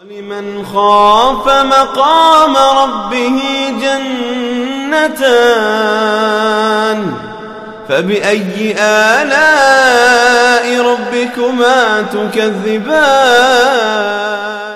لمن خاف مقام ربه جنتان فبأي آلاء ربكما تكذبان